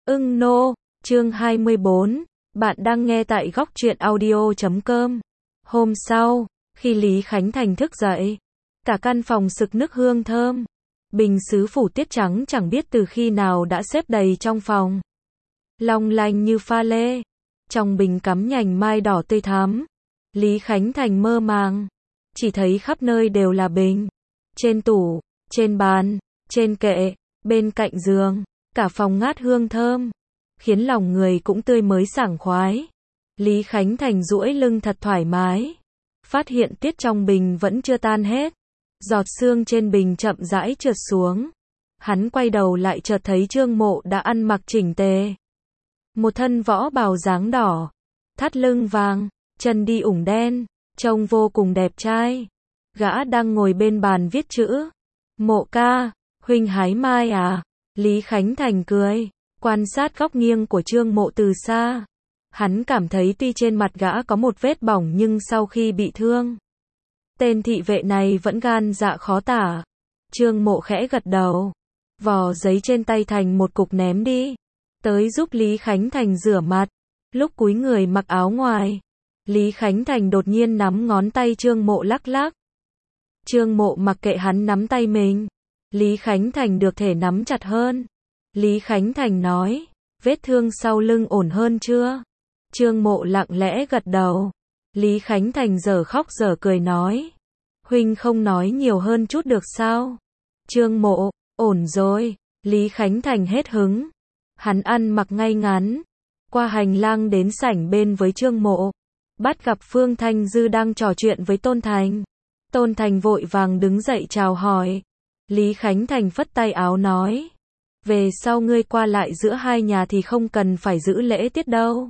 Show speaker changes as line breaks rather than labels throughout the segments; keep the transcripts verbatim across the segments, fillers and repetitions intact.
Ưng nô, chương hai mươi bốn, bạn đang nghe tại góc truyện audio chấm com. Hôm sau, khi Lý Khánh Thành thức dậy, cả căn phòng sực nức hương thơm. Bình sứ phủ tiết trắng chẳng biết từ khi nào đã xếp đầy trong phòng. Long lanh như pha lê, trong bình cắm nhành mai đỏ tươi thắm. Lý Khánh Thành mơ màng, chỉ thấy khắp nơi đều là bình. Trên tủ, trên bàn, trên kệ, bên cạnh giường, cả phòng ngát hương thơm, khiến lòng người cũng tươi mới sảng khoái. Lý Khánh Thành duỗi lưng thật thoải mái, phát hiện tiết trong bình vẫn chưa tan hết. Giọt sương trên bình chậm rãi trượt xuống. Hắn quay đầu lại chợt thấy Trương Mộ đã ăn mặc chỉnh tề. Một thân võ bào dáng đỏ, thắt lưng vàng, chân đi ủng đen, trông vô cùng đẹp trai. Gã đang ngồi bên bàn viết chữ. Mộ ca, huynh hái mai à? Lý Khánh Thành cười, quan sát góc nghiêng của Trương Mộ từ xa. Hắn cảm thấy tuy trên mặt gã có một vết bỏng nhưng sau khi bị thương, tên thị vệ này vẫn gan dạ khó tả. Trương Mộ khẽ gật đầu, vò giấy trên tay thành một cục ném đi, tới giúp Lý Khánh Thành rửa mặt. Lúc cúi người mặc áo ngoài, Lý Khánh Thành đột nhiên nắm ngón tay Trương Mộ lắc lắc. Trương Mộ mặc kệ hắn nắm tay mình, Lý Khánh Thành được thể nắm chặt hơn. Lý Khánh Thành nói, vết thương sau lưng ổn hơn chưa? Trương Mộ lặng lẽ gật đầu. Lý Khánh Thành dở khóc dở cười nói, huynh không nói nhiều hơn chút được sao? Trương Mộ, ổn rồi. Lý Khánh Thành hết hứng. Hắn ăn mặc ngay ngắn, qua hành lang đến sảnh bên với Trương Mộ, bắt gặp Phương Thanh Dư đang trò chuyện với Tôn Thành. Tôn Thành vội vàng đứng dậy chào hỏi. Lý Khánh Thành phất tay áo nói, về sau ngươi qua lại giữa hai nhà thì không cần phải giữ lễ tiết đâu.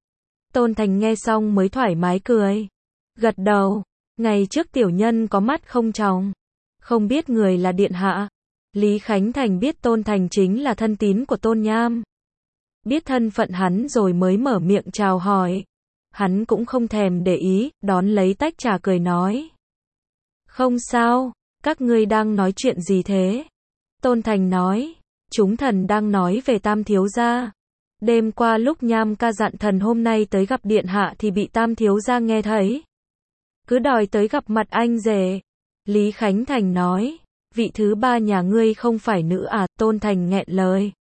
Tôn Thành nghe xong mới thoải mái cười, gật đầu. Ngày trước tiểu nhân có mắt không tròng, không biết người là điện hạ. Lý Khánh Thành biết Tôn Thành chính là thân tín của Tôn Nham, biết thân phận hắn rồi mới mở miệng chào hỏi. Hắn cũng không thèm để ý, đón lấy tách trà cười nói, không sao, các ngươi đang nói chuyện gì thế? Tôn Thành nói, chúng thần đang nói về Tam thiếu gia. Đêm qua lúc Nham ca dặn thần hôm nay tới gặp điện hạ thì bị Tam thiếu gia nghe thấy, cứ đòi tới gặp mặt anh rể. Lý Khánh Thành nói, vị thứ ba nhà ngươi không phải nữ à? Tôn Thành nghẹn lời.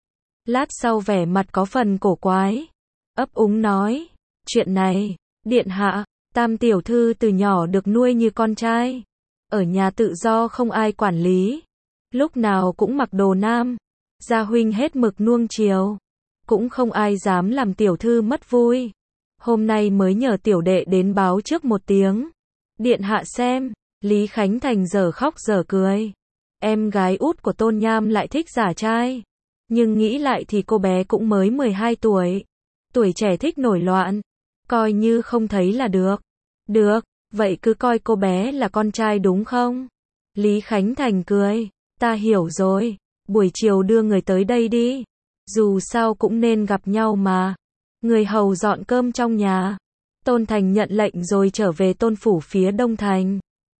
Lát sau vẻ mặt có phần cổ quái, ấp úng nói, chuyện này, điện hạ, Tam tiểu thư từ nhỏ được nuôi như con trai, ở nhà tự do không ai quản lý, lúc nào cũng mặc đồ nam, gia huynh hết mực nuông chiều, cũng không ai dám làm tiểu thư mất vui. Hôm nay mới nhờ tiểu đệ đến báo trước một tiếng. Điện hạ xem. Lý Khánh Thành dở khóc dở cười. Em gái út của Tôn Nham lại thích giả trai, nhưng nghĩ lại thì cô bé cũng mới mười hai tuổi. Tuổi trẻ thích nổi loạn, coi như không thấy là được. Được, vậy cứ coi cô bé là con trai đúng không? Lý Khánh Thành cười, ta hiểu rồi, buổi chiều đưa người tới đây đi. Dù sao cũng nên gặp nhau mà. Người hầu dọn cơm trong nhà. Tôn Thành nhận lệnh rồi trở về Tôn phủ phía Đông Thành.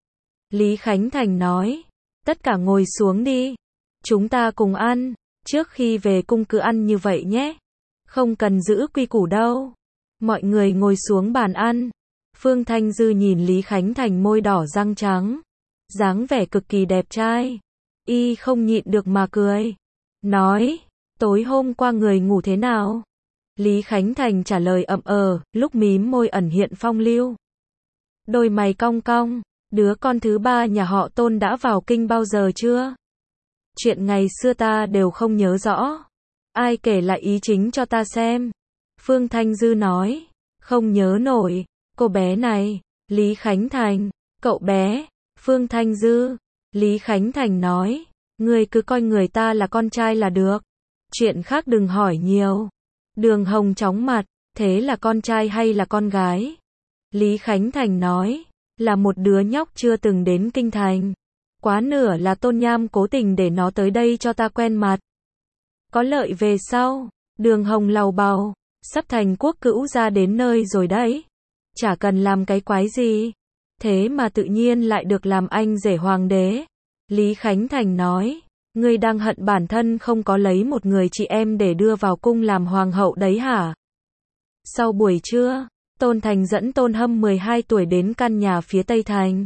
Lý Khánh Thành nói, tất cả ngồi xuống đi, chúng ta cùng ăn. Trước khi về cung cứ ăn như vậy nhé, không cần giữ quy củ đâu. Mọi người ngồi xuống bàn ăn. Phương Thanh Dư nhìn Lý Khánh Thành môi đỏ răng trắng, dáng vẻ cực kỳ đẹp trai, y không nhịn được mà cười, nói, tối hôm qua người ngủ thế nào? Lý Khánh Thành trả lời ậm ờ, lúc mím môi ẩn hiện phong lưu. Đôi mày cong cong, đứa con thứ ba nhà họ Tôn đã vào kinh bao giờ chưa? Chuyện ngày xưa ta đều không nhớ rõ. Ai kể lại ý chính cho ta xem? Phương Thanh Dư nói, không nhớ nổi. Cô bé này. Lý Khánh Thành, cậu bé. Phương Thanh Dư. Lý Khánh Thành nói, ngươi cứ coi người ta là con trai là được. Chuyện khác đừng hỏi nhiều. Đường Hồng chóng mặt, thế là con trai hay là con gái? Lý Khánh Thành nói, là một đứa nhóc chưa từng đến kinh thành. Quá nửa là Tôn Nham cố tình để nó tới đây cho ta quen mặt. Có lợi về sau. Đường Hồng lầu bầu, sắp thành quốc cữu ra đến nơi rồi đấy. Chả cần làm cái quái gì, thế mà tự nhiên lại được làm anh rể hoàng đế. Lý Khánh Thành nói, Ngươi đang hận bản thân không có lấy một người chị em để đưa vào cung làm hoàng hậu đấy hả? Sau buổi trưa, Tôn Thành dẫn Tôn Hâm mười hai tuổi đến căn nhà phía Tây Thành.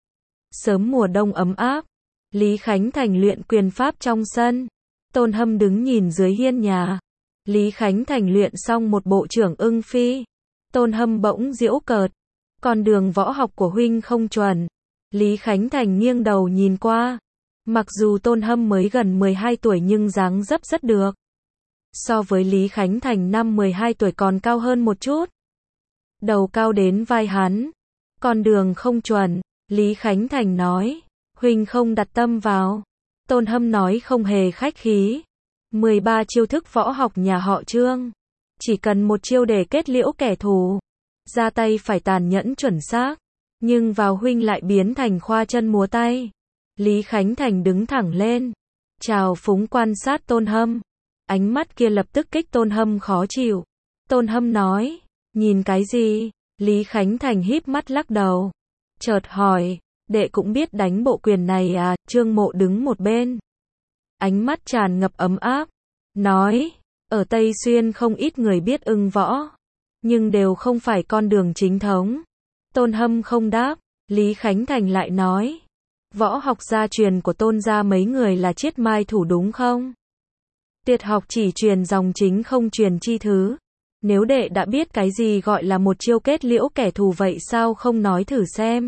Sớm mùa đông ấm áp, Lý Khánh Thành luyện quyền pháp trong sân. Tôn Hâm đứng nhìn dưới hiên nhà. Lý Khánh Thành luyện xong một bộ trưởng ưng phi. Tôn Hâm bỗng giễu cợt. Con đường võ học của huynh không chuẩn. Lý Khánh Thành nghiêng đầu nhìn qua. Mặc dù Tôn Hâm mới gần mười hai tuổi nhưng dáng dấp rất được. So với Lý Khánh Thành năm mười hai tuổi còn cao hơn một chút. Đầu cao đến vai hắn. Con đường không chuẩn, Lý Khánh Thành nói. Huynh không đặt tâm vào. Tôn Hâm nói không hề khách khí. mười ba chiêu thức võ học nhà họ Trương. Chỉ cần một chiêu để kết liễu kẻ thù. Ra tay phải tàn nhẫn chuẩn xác. Nhưng vào huynh lại biến thành khoa chân múa tay. Lý Khánh Thành đứng thẳng lên. Trào phúng quan sát Tôn Hâm. Ánh mắt kia lập tức kích Tôn Hâm khó chịu. Tôn Hâm nói. Nhìn cái gì? Lý Khánh Thành híp mắt lắc đầu. Chợt hỏi. Đệ cũng biết đánh bộ quyền này à? Trương Mộ đứng một bên. Ánh mắt tràn ngập ấm áp. Nói. Ở Tây Xuyên không ít người biết ưng võ. Nhưng đều không phải con đường chính thống. Tôn Hâm không đáp. Lý Khánh Thành lại nói. Võ học gia truyền của Tôn gia mấy người là chiết mai thủ đúng không? Tiệt học chỉ truyền dòng chính không truyền chi thứ. Nếu đệ đã biết cái gì gọi là một chiêu kết liễu kẻ thù vậy sao không nói thử xem?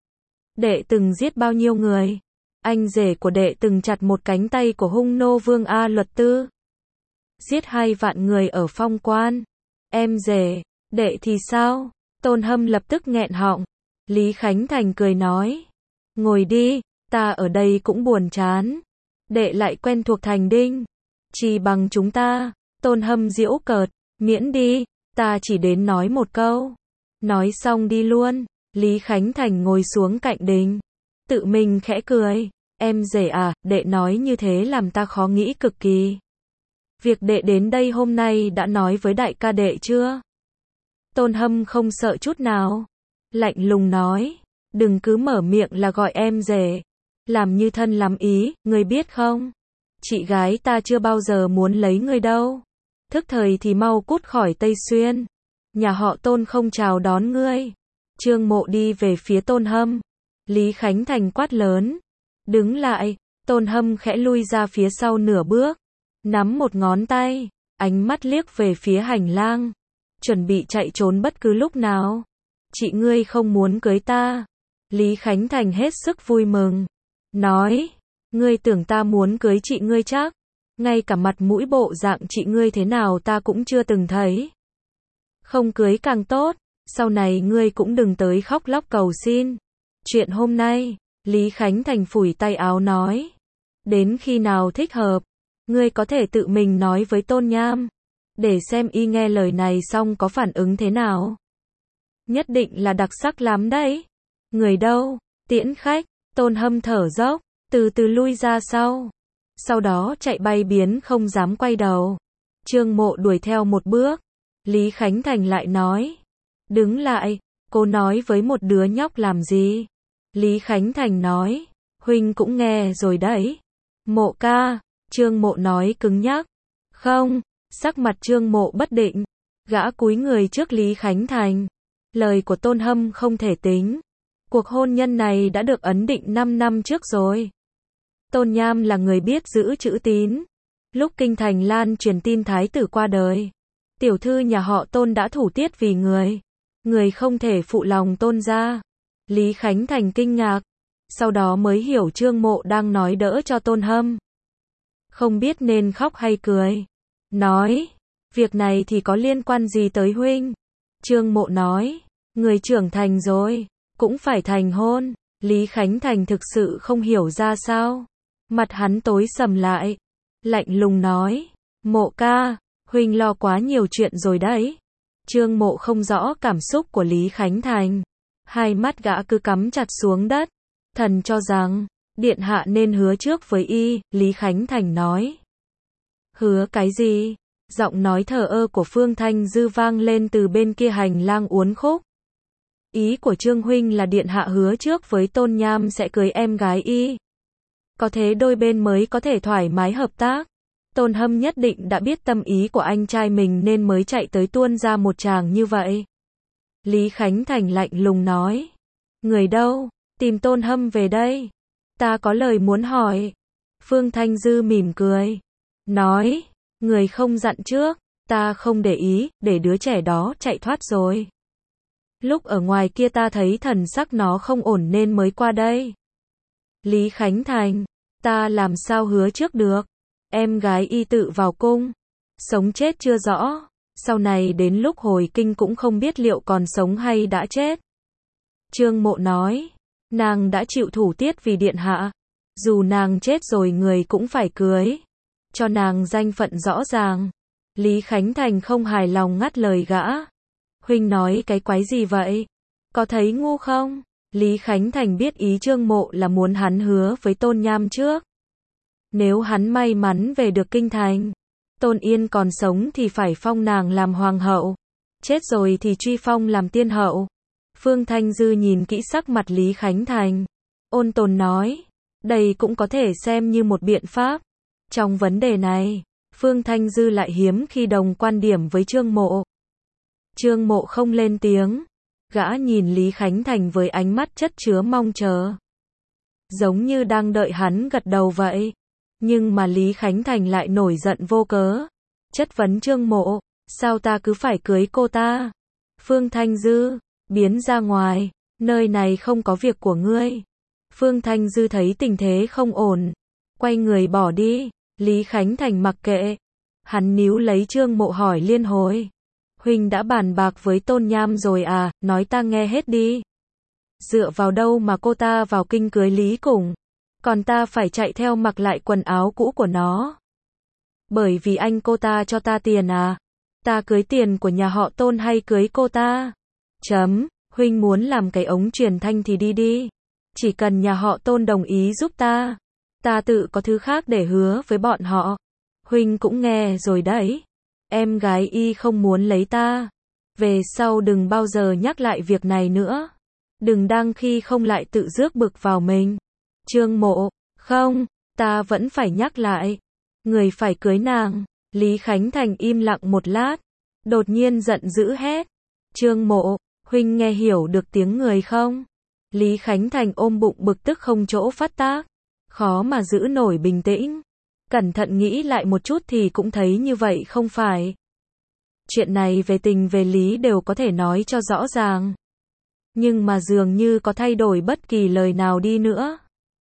Đệ từng giết bao nhiêu người? Anh rể của đệ từng chặt một cánh tay của hung nô vương A Luật Tư. Giết hai vạn người ở Phong Quan. Em rể, đệ thì sao? Tôn Hâm lập tức nghẹn họng. Lý Khánh Thành cười nói. Ngồi đi, ta ở đây cũng buồn chán. Đệ lại quen thuộc thành đinh. Chỉ bằng chúng ta. Tôn Hâm giễu cợt. Miễn đi, ta chỉ đến nói một câu. Nói xong đi luôn. Lý Khánh Thành ngồi xuống cạnh đình. Tự mình khẽ cười. Em rể à, đệ nói như thế làm ta khó nghĩ cực kỳ. Việc đệ đến đây hôm nay đã nói với đại ca đệ chưa? Tôn Hâm không sợ chút nào. Lạnh lùng nói. Đừng cứ mở miệng là gọi em rể. Làm như thân lắm ý, ngươi biết không? Chị gái ta chưa bao giờ muốn lấy ngươi đâu. Thức thời thì mau cút khỏi Tây Xuyên. Nhà họ Tôn không chào đón ngươi. Trương Mộ đi về phía Tôn Hâm. Lý Khánh Thành quát lớn. Đứng lại. Tôn Hâm khẽ lui ra phía sau nửa bước. Nắm một ngón tay. Ánh mắt liếc về phía hành lang. Chuẩn bị chạy trốn bất cứ lúc nào. Chị ngươi không muốn cưới ta. Lý Khánh Thành hết sức vui mừng. Nói. Ngươi tưởng ta muốn cưới chị ngươi chắc. Ngay cả mặt mũi bộ dạng chị ngươi thế nào ta cũng chưa từng thấy. Không cưới càng tốt. Sau này ngươi cũng đừng tới khóc lóc cầu xin. Chuyện hôm nay. Lý Khánh Thành phủi tay áo nói. Đến khi nào thích hợp. Ngươi có thể tự mình nói với Tôn Nham. Để xem y nghe lời này xong có phản ứng thế nào. Nhất định là đặc sắc lắm đấy. Người đâu? Tiễn khách. Tôn Hâm thở dốc. Từ từ lui ra sau. Sau đó chạy bay biến không dám quay đầu. Trương Mộ đuổi theo một bước. Lý Khánh Thành lại nói. Đứng lại. Cô nói với một đứa nhóc làm gì? Lý Khánh Thành nói. Huynh cũng nghe rồi đấy. Mộ ca. Trương Mộ nói cứng nhắc. Không. Sắc mặt Trương Mộ bất định. Gã cúi người trước Lý Khánh Thành. Lời của Tôn Hâm không thể tính. Cuộc hôn nhân này đã được ấn định năm năm trước rồi. Tôn Nham là người biết giữ chữ tín. Lúc kinh thành lan truyền tin thái tử qua đời. Tiểu thư nhà họ Tôn đã thủ tiết vì người. Người không thể phụ lòng Tôn gia. Lý Khánh Thành kinh ngạc. Sau đó mới hiểu Trương Mộ đang nói đỡ cho Tôn Hâm. Không biết nên khóc hay cười. Nói. Việc này thì có liên quan gì tới huynh? Trương Mộ nói. Người trưởng thành rồi. Cũng phải thành hôn. Lý Khánh Thành thực sự không hiểu ra sao. Mặt hắn tối sầm lại. Lạnh lùng nói. Mộ ca. Huynh lo quá nhiều chuyện rồi đấy. Trương Mộ không rõ cảm xúc của Lý Khánh Thành. Hai mắt gã cứ cắm chặt xuống đất. Thần cho rằng. Điện hạ nên hứa trước với y. Lý Khánh Thành nói. Hứa cái gì? Giọng nói thờ ơ của Phương Thanh Dư vang lên từ bên kia hành lang uốn khúc. Ý của Trương huynh là điện hạ hứa trước với Tôn Nham sẽ cưới em gái y. Có thế đôi bên mới có thể thoải mái hợp tác. Tôn Hâm nhất định đã biết tâm ý của anh trai mình nên mới chạy tới tuôn ra một tràng như vậy. Lý Khánh Thành lạnh lùng nói. Người đâu? Tìm Tôn Hâm về đây. Ta có lời muốn hỏi. Phương Thanh Dư mỉm cười. Nói. Người không dặn trước. Ta không để ý, để đứa trẻ đó chạy thoát rồi. Lúc ở ngoài kia ta thấy thần sắc nó không ổn nên mới qua đây. Lý Khánh Thành. Ta làm sao hứa trước được. Em gái y tự vào cung. Sống chết chưa rõ. Sau này đến lúc hồi kinh cũng không biết liệu còn sống hay đã chết. Trương Mộ nói. Nàng đã chịu thủ tiết vì điện hạ. Dù nàng chết rồi người cũng phải cưới. Cho nàng danh phận rõ ràng. Lý Khánh Thành không hài lòng ngắt lời gã. Huynh nói cái quái gì vậy? Có thấy ngu không? Lý Khánh Thành biết ý Trương Mộ là muốn hắn hứa với Tôn Nham trước. Nếu hắn may mắn về được kinh thành, Tôn Yên còn sống thì phải phong nàng làm hoàng hậu. Chết rồi thì truy phong làm tiên hậu. Phương Thanh Dư nhìn kỹ sắc mặt Lý Khánh Thành. Ôn tồn nói. Đây cũng có thể xem như một biện pháp. Trong vấn đề này, Phương Thanh Dư lại hiếm khi đồng quan điểm với Trương Mộ. Trương Mộ không lên tiếng. Gã nhìn Lý Khánh Thành với ánh mắt chất chứa mong chờ. Giống như đang đợi hắn gật đầu vậy. Nhưng mà Lý Khánh Thành lại nổi giận vô cớ. Chất vấn Trương Mộ. Sao ta cứ phải cưới cô ta? Phương Thanh Dư. Biến ra ngoài. Nơi này không có việc của ngươi. Phương Thanh Dư thấy tình thế không ổn. Quay người bỏ đi. Lý Khánh Thành mặc kệ. Hắn níu lấy Trương Mộ hỏi liên hồi. Huynh đã bàn bạc với Tôn Nham rồi à, nói ta nghe hết đi. Dựa vào đâu mà cô ta vào kinh cưới Lý Củng, còn ta phải chạy theo mặc lại quần áo cũ của nó. Bởi vì anh cô ta cho ta tiền à, ta cưới tiền của nhà họ Tôn hay cưới cô ta? Chấm, huynh muốn làm cái ống truyền thanh thì đi đi. Chỉ cần nhà họ Tôn đồng ý giúp ta, ta tự có thứ khác để hứa với bọn họ. Huynh cũng nghe rồi đấy. Em gái y không muốn lấy ta. Về sau đừng bao giờ nhắc lại việc này nữa. Đừng đang khi không lại tự rước bực vào mình. Trương Mộ, không, ta vẫn phải nhắc lại. Người phải cưới nàng. Lý Khánh Thành im lặng một lát. Đột nhiên giận dữ hét. Trương Mộ, huynh nghe hiểu được tiếng người không? Lý Khánh Thành ôm bụng bực tức không chỗ phát tác. Khó mà giữ nổi bình tĩnh. Cẩn thận nghĩ lại một chút thì cũng thấy như vậy không phải. Chuyện này về tình về lý đều có thể nói cho rõ ràng. Nhưng mà dường như có thay đổi bất kỳ lời nào đi nữa.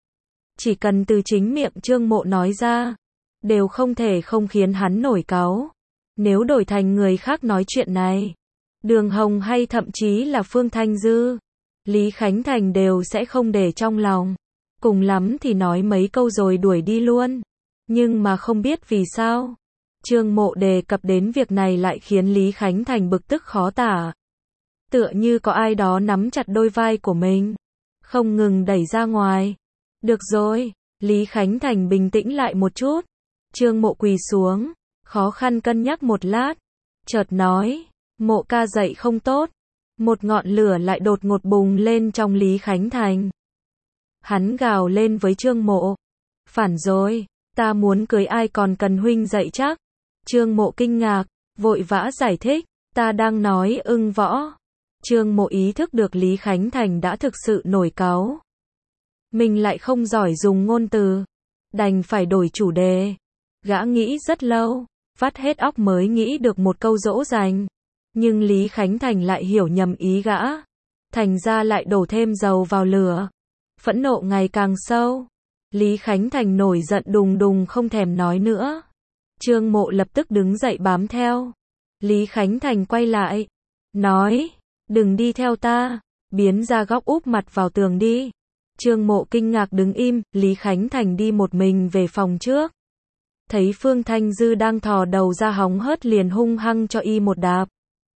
Chỉ cần từ chính miệng Trương Mộ nói ra, đều không thể không khiến hắn nổi cáu. Nếu đổi thành người khác nói chuyện này, Đường Hồng hay thậm chí là Phương Thanh Dư, Lý Khánh Thành đều sẽ không để trong lòng. Cùng lắm thì nói mấy câu rồi đuổi đi luôn. Nhưng mà không biết vì sao, Trương Mộ đề cập đến việc này lại khiến Lý Khánh Thành bực tức khó tả. Tựa như có ai đó nắm chặt đôi vai của mình, không ngừng đẩy ra ngoài. Được rồi, Lý Khánh Thành bình tĩnh lại một chút. Trương Mộ quỳ xuống, khó khăn cân nhắc một lát, chợt nói, Mộ ca dạy không tốt. Một ngọn lửa lại đột ngột bùng lên trong Lý Khánh Thành. Hắn gào lên với Trương Mộ. Phản rồi, ta muốn cưới ai còn cần huynh dạy chắc. Trương Mộ kinh ngạc, vội vã giải thích, ta đang nói ưng võ. Trương Mộ ý thức được Lý Khánh Thành đã thực sự nổi cáu. Mình lại không giỏi dùng ngôn từ, đành phải đổi chủ đề. Gã nghĩ rất lâu, vắt hết óc mới nghĩ được một câu dỗ dành. Nhưng Lý Khánh Thành lại hiểu nhầm ý gã. Thành ra lại đổ thêm dầu vào lửa. Phẫn nộ ngày càng sâu. Lý Khánh Thành nổi giận đùng đùng không thèm nói nữa. Trương Mộ lập tức đứng dậy bám theo. Lý Khánh Thành quay lại, nói, đừng đi theo ta, biến ra góc úp mặt vào tường đi. Trương Mộ kinh ngạc đứng im, Lý Khánh Thành đi một mình về phòng trước. Thấy Phương Thanh Dư đang thò đầu ra hóng hớt liền hung hăng cho y một đạp.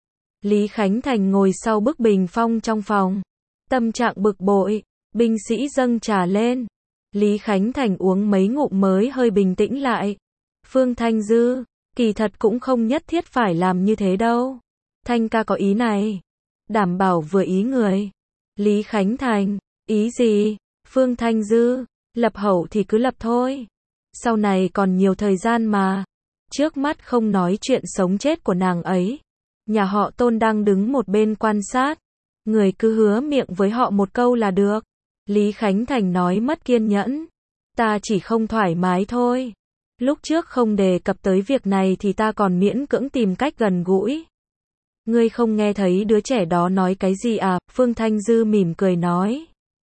Lý Khánh Thành ngồi sau bức bình phong trong phòng. Tâm trạng bực bội, binh sĩ dâng trà lên. Lý Khánh Thành uống mấy ngụm mới hơi bình tĩnh lại. Phương Thanh Dư, kỳ thật cũng không nhất thiết phải làm như thế đâu. Thanh ca có ý này. Đảm bảo vừa ý người. Lý Khánh Thành, ý gì? Phương Thanh Dư, Lập hậu thì cứ lập thôi. Sau này còn nhiều thời gian mà. Trước mắt không nói chuyện sống chết của nàng ấy. Nhà họ Tôn đang đứng một bên quan sát. Người cứ hứa miệng với họ một câu là được. Lý Khánh Thành nói mất kiên nhẫn. Ta chỉ không thoải mái thôi. Lúc trước không đề cập tới việc này thì ta còn miễn cưỡng tìm cách gần gũi. Ngươi không nghe thấy đứa trẻ đó nói cái gì à? Phương Thanh Dư mỉm cười nói.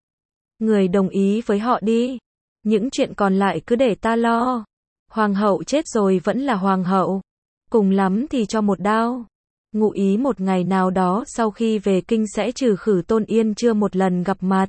Người đồng ý với họ đi. Những chuyện còn lại cứ để ta lo. Hoàng hậu chết rồi vẫn là hoàng hậu. Cùng lắm thì cho một đao. Ngụ ý một ngày nào đó sau khi về kinh sẽ trừ khử Tôn Yên chưa một lần gặp mặt.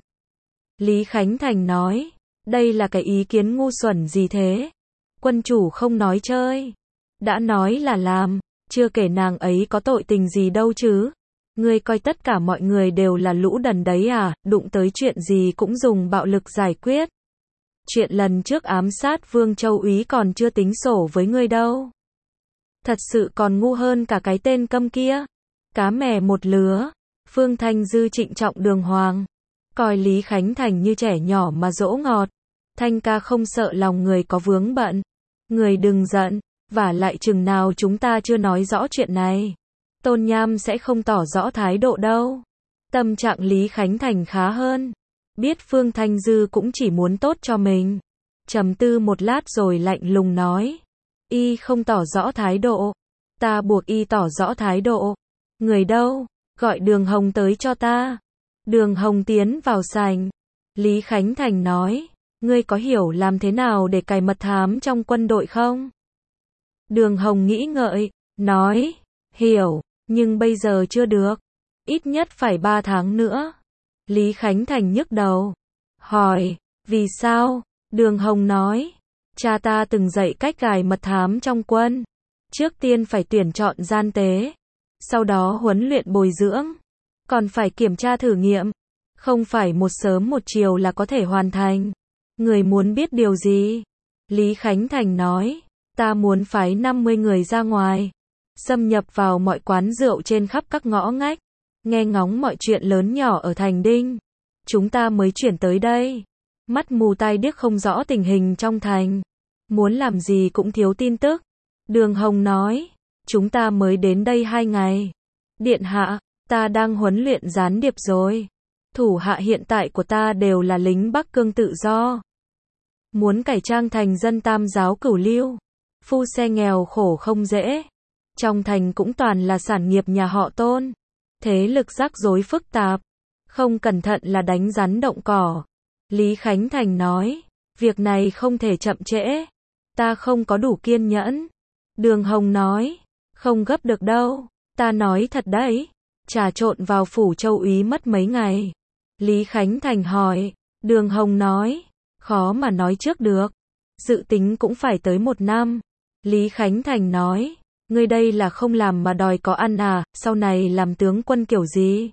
Lý Khánh Thành nói. Đây là cái ý kiến ngu xuẩn gì thế? Quân chủ không nói chơi. Đã nói là làm. Chưa kể nàng ấy có tội tình gì đâu chứ. Ngươi coi tất cả mọi người đều là lũ đần đấy à, đụng tới chuyện gì cũng dùng bạo lực giải quyết. Chuyện lần trước ám sát Vương Châu Úy còn chưa tính sổ với ngươi đâu. Thật sự còn ngu hơn cả cái tên câm kia. Cá mè một lứa. Phương Thanh Dư trịnh trọng đường hoàng. Coi Lý Khánh Thành như trẻ nhỏ mà dỗ ngọt. Thanh ca không sợ lòng người có vướng bận. Người đừng giận. Vả lại chừng nào chúng ta chưa nói rõ chuyện này. Tôn Nham sẽ không tỏ rõ thái độ đâu. Tâm trạng Lý Khánh Thành khá hơn. Biết Phương Thanh Dư cũng chỉ muốn tốt cho mình. Trầm tư một lát rồi lạnh lùng nói. Y không tỏ rõ thái độ. Ta buộc y tỏ rõ thái độ. Người đâu? Gọi Đường Hồng tới cho ta. Đường Hồng tiến vào sảnh. Lý Khánh Thành nói. Ngươi có hiểu làm thế nào để cài mật thám trong quân đội không? Đường Hồng nghĩ ngợi. Nói. Hiểu. Nhưng bây giờ chưa được. Ít nhất phải ba tháng nữa. Lý Khánh Thành nhức đầu. Hỏi. Vì sao? Đường Hồng nói. Cha ta từng dạy cách gài mật thám trong quân. Trước tiên phải tuyển chọn gian tế. Sau đó huấn luyện bồi dưỡng. Còn phải kiểm tra thử nghiệm. Không phải một sớm một chiều là có thể hoàn thành. Người muốn biết điều gì? Lý Khánh Thành nói. Ta muốn phái năm mươi người ra ngoài. Xâm nhập vào mọi quán rượu trên khắp các ngõ ngách. Nghe ngóng mọi chuyện lớn nhỏ ở thành Đinh. Chúng ta mới chuyển tới đây. Mắt mù tai điếc không rõ tình hình trong thành. Muốn làm gì cũng thiếu tin tức. Đường Hồng nói. Chúng ta mới đến đây hai ngày. Điện hạ, ta đang huấn luyện gián điệp rồi. Thủ hạ hiện tại của ta đều là lính Bắc Cương tự do. Muốn cải trang thành dân Tam giáo cửu lưu. Phu xe nghèo khổ không dễ. Trong thành cũng toàn là sản nghiệp nhà họ Tôn. Thế lực rắc rối phức tạp. Không cẩn thận là đánh rắn động cỏ. Lý Khánh Thành nói. Việc này không thể chậm trễ. Ta không có đủ kiên nhẫn. Đường Hồng nói. Không gấp được đâu. Ta nói thật đấy. Trà trộn vào phủ Châu Úy mất mấy ngày. Lý Khánh Thành hỏi. Đường Hồng nói. Khó mà nói trước được. Dự tính cũng phải tới một năm. Lý Khánh Thành nói. Ngươi đây là không làm mà đòi có ăn à, sau này làm tướng quân kiểu gì?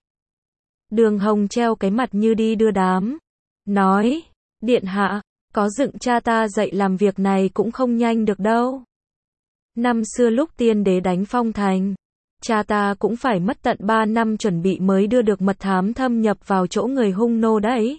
Đường Hồng treo cái mặt như đi đưa đám. Nói. Điện hạ. Có dựng cha ta dạy làm việc này cũng không nhanh được đâu. Năm xưa lúc tiên đế đánh Phong Thành. Cha ta cũng phải mất tận ba năm chuẩn bị mới đưa được mật thám thâm nhập vào chỗ người hung nô đấy.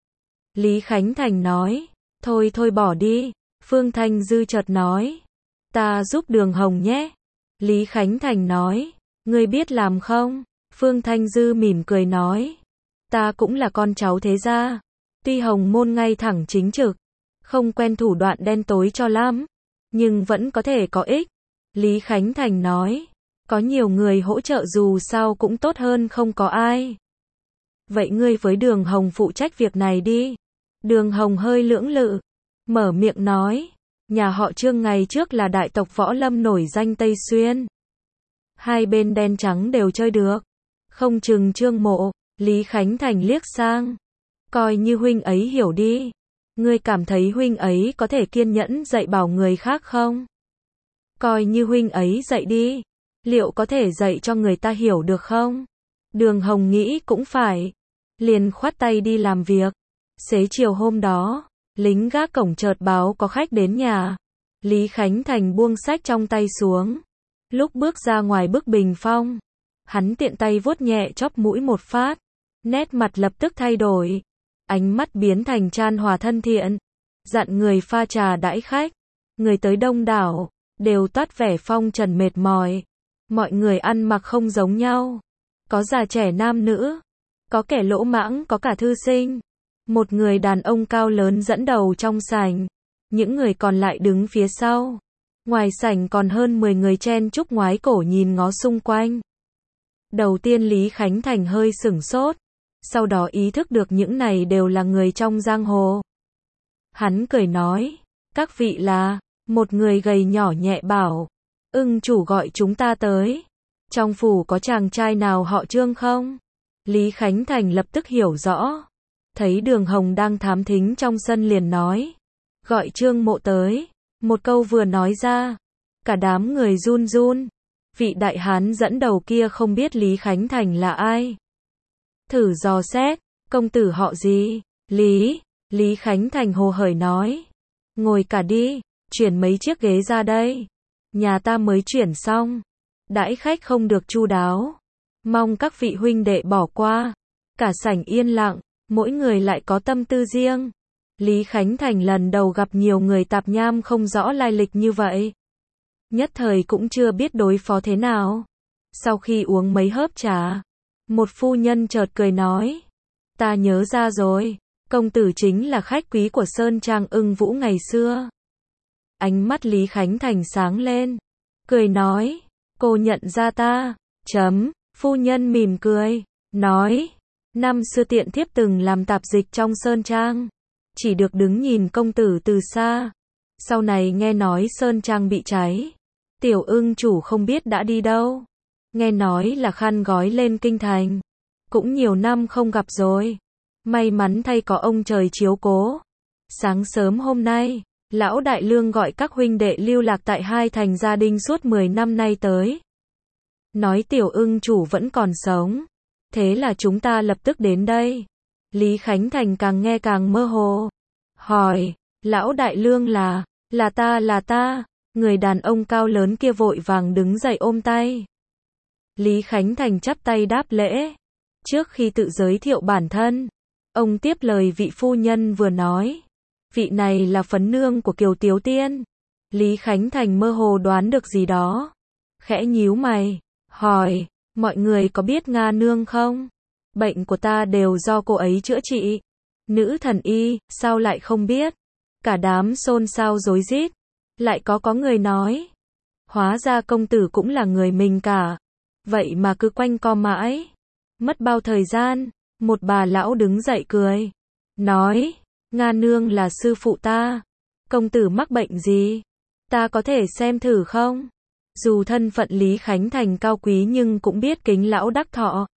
Lý Khánh Thành nói. Thôi thôi bỏ đi. Phương Thanh Dư chợt nói. Ta giúp Đường Hồng nhé. Lý Khánh Thành nói. Ngươi biết làm không? Phương Thanh Dư mỉm cười nói. Ta cũng là con cháu thế gia. Tuy Hồng môn ngay thẳng chính trực. Không quen thủ đoạn đen tối cho lắm. Nhưng vẫn có thể có ích. Lý Khánh Thành nói. Có nhiều người hỗ trợ dù sao cũng tốt hơn không có ai. Vậy ngươi với Đường Hồng phụ trách việc này đi. Đường Hồng hơi lưỡng lự. Mở miệng nói. Nhà họ Trương ngày trước là đại tộc võ lâm nổi danh Tây Xuyên. Hai bên đen trắng đều chơi được. Không chừng Trương Mộ. Lý Khánh Thành liếc sang. Coi như huynh ấy hiểu đi. Ngươi cảm thấy huynh ấy có thể kiên nhẫn dạy bảo người khác không? Coi như huynh ấy dạy đi. Liệu có thể dạy cho người ta hiểu được không? Đường Hồng nghĩ cũng phải. Liền khoát tay đi làm việc. Xế chiều hôm đó, lính gác cổng chợt báo có khách đến nhà. Lý Khánh Thành buông sách trong tay xuống. Lúc bước ra ngoài bức bình phong, hắn tiện tay vuốt nhẹ chóp mũi một phát. Nét mặt lập tức thay đổi. Ánh mắt biến thành chan hòa thân thiện. dặn người pha trà đãi khách. Người tới đông đảo, đều toát vẻ phong trần mệt mỏi. Mọi người ăn mặc không giống nhau. Có già trẻ nam nữ, có kẻ lỗ mãng, có cả thư sinh. Một người đàn ông cao lớn dẫn đầu trong sảnh, những người còn lại đứng phía sau. Ngoài sảnh còn hơn mười người chen chúc ngoái cổ nhìn ngó xung quanh. Đầu tiên Lý Khánh Thành hơi sửng sốt, sau đó ý thức được những này đều là người trong giang hồ. Hắn cười nói, các vị là, một người gầy nhỏ nhẹ bảo, ưng chủ gọi chúng ta tới. Trong phủ có chàng trai nào họ Trương không? Lý Khánh Thành lập tức hiểu rõ. Thấy Đường Hồng đang thám thính trong sân liền nói, gọi Trương Mộ tới. Một câu vừa nói ra, cả đám người run run. Vị đại hán dẫn đầu kia không biết Lý Khánh Thành là ai. Thử dò xét, công tử họ gì? Lý, Lý Khánh Thành hồ hởi nói. Ngồi cả đi, chuyển mấy chiếc ghế ra đây. Nhà ta mới chuyển xong. Đãi khách không được chu đáo. Mong các vị huynh đệ bỏ qua. Cả sảnh yên lặng, mỗi người lại có tâm tư riêng. Lý Khánh Thành lần đầu gặp nhiều người tạp nham không rõ lai lịch như vậy. Nhất thời cũng chưa biết đối phó thế nào. Sau khi uống mấy hớp trà, một phu nhân chợt cười nói, ta nhớ ra rồi, công tử chính là khách quý của Sơn Trang Ưng Vũ ngày xưa. Ánh mắt Lý Khánh Thành sáng lên, cười nói, cô nhận ra ta, chấm, phu nhân mỉm cười, nói, năm xưa tiện thiếp từng làm tạp dịch trong Sơn Trang, chỉ được đứng nhìn công tử từ xa. Sau này nghe nói Sơn Trang bị cháy, tiểu Ưng chủ không biết đã đi đâu. Nghe nói là khăn gói lên kinh thành. Cũng nhiều năm không gặp rồi. May mắn thay có ông trời chiếu cố. Sáng sớm hôm nay, lão đại lương gọi các huynh đệ lưu lạc tại hai thành gia đình suốt mười năm nay tới. Nói tiểu Ưng chủ vẫn còn sống. Thế là chúng ta lập tức đến đây. Lý Khánh Thành càng nghe càng mơ hồ. Hỏi, lão đại lương là, là ta là ta. Người đàn ông cao lớn kia vội vàng đứng dậy ôm tay. Lý Khánh Thành chắp tay đáp lễ. Trước khi tự giới thiệu bản thân, ông tiếp lời vị phu nhân vừa nói. Vị này là phấn nương của Kiều Tiếu Tiên. Lý Khánh Thành mơ hồ đoán được gì đó. Khẽ nhíu mày, hỏi, mọi người có biết Nga nương không? Bệnh của ta đều do cô ấy chữa trị. Nữ thần y, sao lại không biết? Cả đám xôn xao rối rít. Lại có có người nói, hóa ra công tử cũng là người mình cả. Vậy mà cứ quanh co mãi. Mất bao thời gian, một bà lão đứng dậy cười. Nói, Nga nương là sư phụ ta. Công tử mắc bệnh gì? Ta có thể xem thử không? Dù thân phận Lý Khánh Thành cao quý nhưng cũng biết kính lão đắc thọ.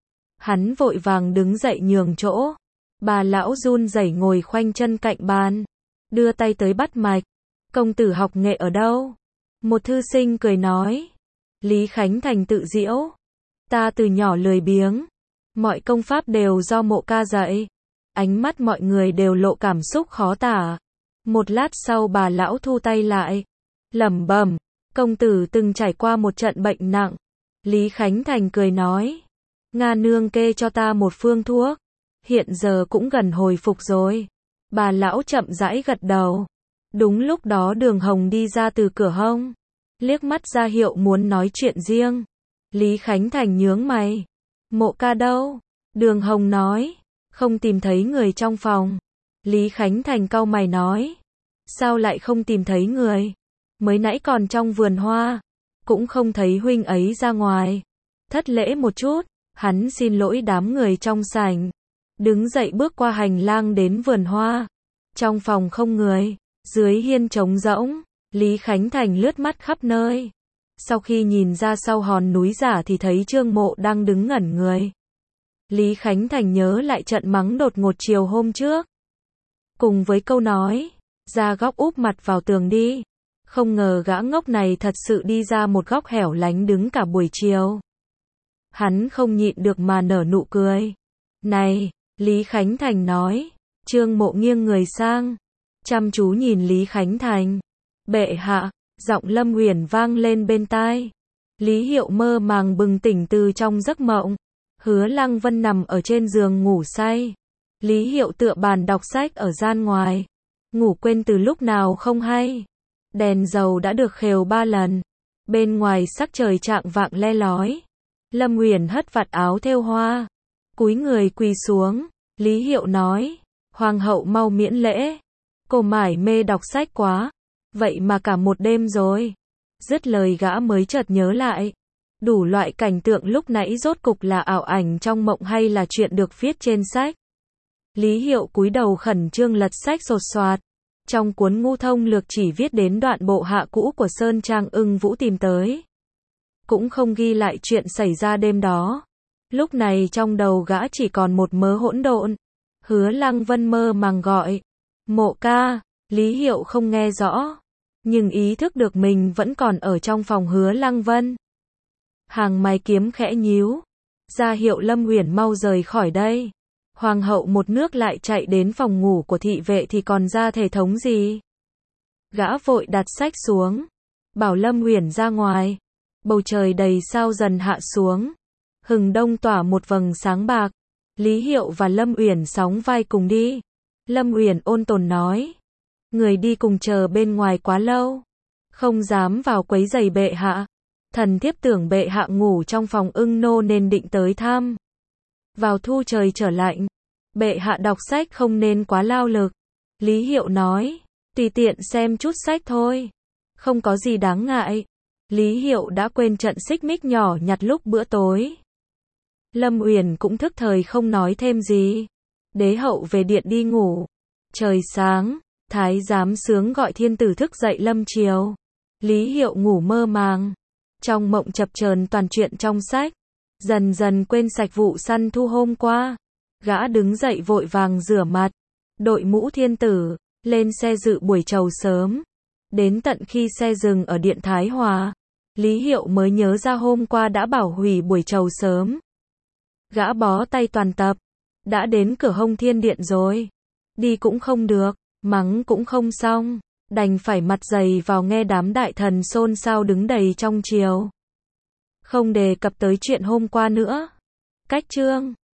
Hắn vội vàng đứng dậy nhường chỗ. Bà lão run rẩy ngồi khoanh chân cạnh bàn. Đưa tay tới bắt mạch. Công tử học nghệ ở đâu? Một thư sinh cười nói. Lý Khánh Thành tự giễu. Ta từ nhỏ lười biếng. Mọi công pháp đều do mộ ca dạy. Ánh mắt mọi người đều lộ cảm xúc khó tả. Một lát sau bà lão thu tay lại. Lẩm bẩm, công tử từng trải qua một trận bệnh nặng. Lý Khánh Thành cười nói. Nga nương kê cho ta một phương thuốc. Hiện giờ cũng gần hồi phục rồi. Bà lão chậm rãi gật đầu. Đúng lúc đó Đường Hồng đi ra từ cửa hông. Liếc mắt ra hiệu muốn nói chuyện riêng. Lý Khánh Thành nhướng mày. Mộ ca đâu? Đường Hồng nói. Không tìm thấy người trong phòng. Lý Khánh Thành cau mày nói. Sao lại không tìm thấy người? Mới nãy còn trong vườn hoa. Cũng không thấy huynh ấy ra ngoài. Thất lễ một chút. Hắn xin lỗi đám người trong sảnh. Đứng dậy bước qua hành lang đến vườn hoa. Trong phòng không người. Dưới hiên trống rỗng. Lý Khánh Thành lướt mắt khắp nơi. Sau khi nhìn ra sau hòn núi giả thì thấy Trương Mộ đang đứng ngẩn người. Lý Khánh Thành nhớ lại trận mắng đột ngột chiều hôm trước. Cùng với câu nói, ra góc úp mặt vào tường đi. Không ngờ gã ngốc này thật sự đi ra một góc hẻo lánh đứng cả buổi chiều. Hắn không nhịn được mà nở nụ cười. Này, Lý Khánh Thành nói. Trương Mộ nghiêng người sang, chăm chú nhìn Lý Khánh Thành. Bệ hạ, giọng Lâm Uyển vang lên bên tai. Lý Hiệu mơ màng bừng tỉnh từ trong giấc mộng. Hứa Lăng Vân nằm ở trên giường ngủ say. Lý Hiệu tựa bàn đọc sách ở gian ngoài. ngủ quên từ lúc nào không hay. Đèn dầu đã được khều ba lần. Bên ngoài sắc trời chạng vạng le lói. Lâm Uyển hất vạt áo thêu hoa, cúi người quỳ xuống. Lý Hiệu nói, hoàng hậu mau miễn lễ. Cô mải mê đọc sách quá, vậy mà cả một đêm rồi. Dứt lời gã mới chợt nhớ lại, đủ loại cảnh tượng lúc nãy rốt cục là ảo ảnh trong mộng hay là chuyện được viết trên sách. Lý Hiệu cúi đầu khẩn trương lật sách sột soạt. Trong cuốn Ngũ Thông Lược chỉ viết đến đoạn bộ hạ cũ của Sơn Trang Ưng Vũ tìm tới. Cũng không ghi lại chuyện xảy ra đêm đó. Lúc này trong đầu gã chỉ còn một mớ hỗn độn. Hứa Lăng Vân mơ màng gọi, Mộ ca. Lý Hiệu không nghe rõ, nhưng ý thức được mình vẫn còn ở trong phòng Hứa Lăng Vân. Hàng mày kiếm khẽ nhíu, ra hiệu Lâm Uyển mau rời khỏi đây. Hoàng hậu một nước lại chạy đến phòng ngủ của thị vệ thì còn ra thể thống gì. Gã vội đặt sách xuống, bảo Lâm Uyển ra ngoài. Bầu trời đầy sao dần hạ xuống, hừng đông tỏa một vầng sáng bạc. Lý Hiệu và Lâm Uyển sóng vai cùng đi. Lâm Uyển ôn tồn nói, người đi cùng chờ bên ngoài quá lâu, không dám vào quấy rầy bệ hạ. Thần thiếp tưởng bệ hạ ngủ trong phòng Ưng nô nên định tới thăm. Vào thu trời trở lạnh, bệ hạ đọc sách không nên quá lao lực. Lý Hiệu nói, tùy tiện xem chút sách thôi, không có gì đáng ngại. Lý Hiệu đã quên trận xích mích nhỏ nhặt lúc bữa tối. Lâm Uyển cũng thức thời không nói thêm gì. Đế hậu về điện đi ngủ. Trời sáng, thái giám sướng gọi thiên tử thức dậy lâm triều. Lý Hiệu ngủ mơ màng, trong mộng chập chờn toàn chuyện trong sách, dần dần quên sạch vụ săn thu hôm qua. Gã đứng dậy vội vàng rửa mặt, đội mũ thiên tử, lên xe dự buổi chầu sớm. Đến tận khi xe dừng ở điện Thái Hòa, Lý Hiệu mới nhớ ra hôm qua đã bảo hủy buổi chầu sớm. Gã bó tay toàn tập, đã đến cửa Hông Thiên Điện rồi. Đi cũng không được, mắng cũng không xong, đành phải mặt dày vào nghe đám đại thần xôn xao đứng đầy trong triều. Không đề cập tới chuyện hôm qua nữa. Cách chương